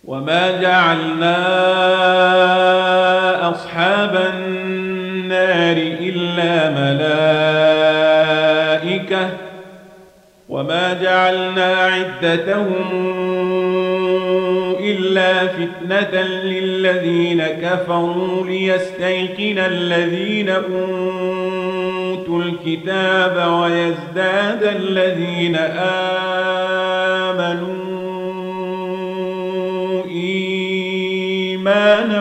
وما جعلنا أصحاب النار إلا ملائكة وما جعلنا عدتهم إلا فتنة للذين كفروا ليستيقن الذين أوتوا الكتاب ويزداد الذين آمنوا إيمانا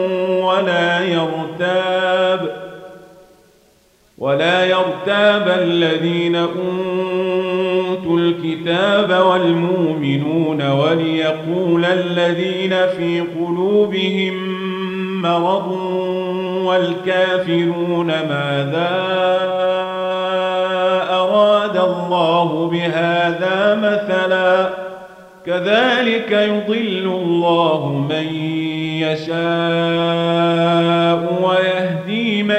ولا يرتاب الذين أوتوا الكتاب والمؤمنون وليقول الذين في قلوبهم مرض والكافرون ماذا أراد الله بهذا مثلا كذلك يضل الله من يشاء ويهدي من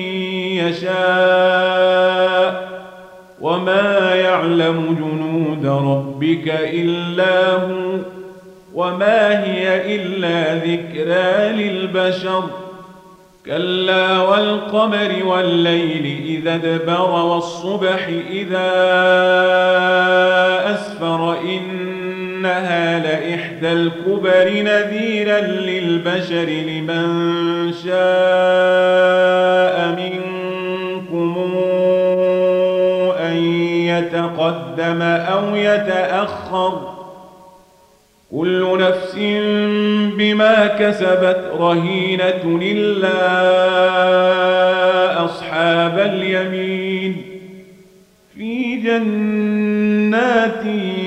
يشاء وما يعلم جنود ربك إلا هو وما هي إلا ذكرى للبشر كلا والقمر والليل إذا ادبر والصبح إذا أسفر إنها لإحدى الكبر نذيرا للبشر لمن شاء منكم أن يتقدم أو يتأخر كل نفس بما كسبت رهينة إلا أصحاب اليمين في جنات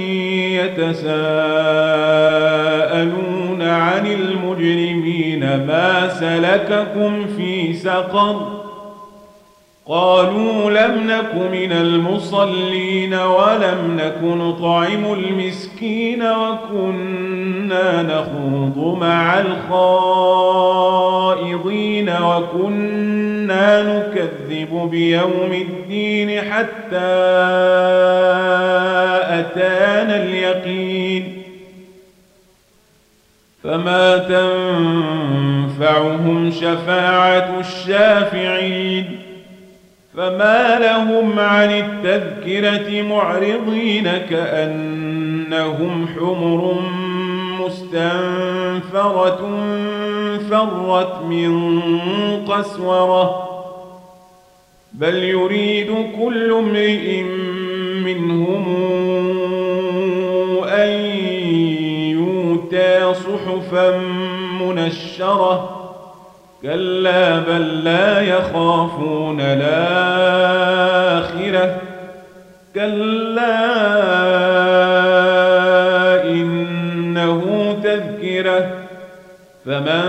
يتساءلون عن المجرمين ما سلككم في سقر قالوا لم نك من المصلين ولم نك نطعم المسكين وكنا نخوض مع الخائضين وكنا نكذب بيوم الدين حتى أتانا اليقين فما تنفعهم شفاعة الشافعين فما لهم عن التذكرة معرضين كأنهم حمر مستنفرة فرت من قسورة بل يريد كل امرئ منهم أن يؤتى صحفا منشرة كلا بل لا يخافون الآخرة كلا إنه تذكرة فمن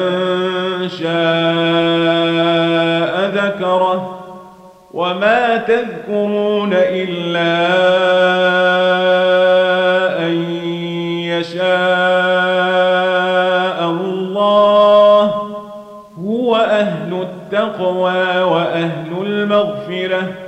شاء ذكره وما تذكرون إلا أن يشاء الله هو أهل التقوى وأهل المغفرة